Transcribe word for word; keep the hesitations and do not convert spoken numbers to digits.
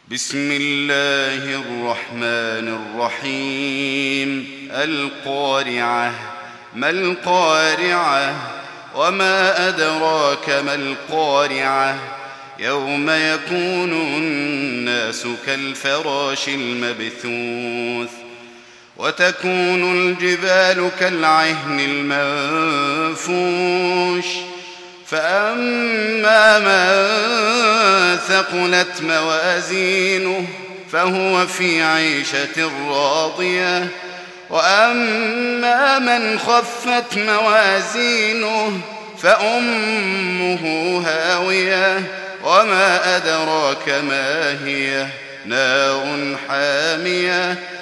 بسم الله الرحمن الرحيم القارعة ما القارعة وما أدراك ما القارعة يوم يكون الناس كالفراش المبثوث وتكون الجبال كالعهن المنفوش فأما من ثقلت موازينه فهو في عيشة راضية وأما من خفت موازينه فأمه هاوية وما أدراك ما هي نار حامية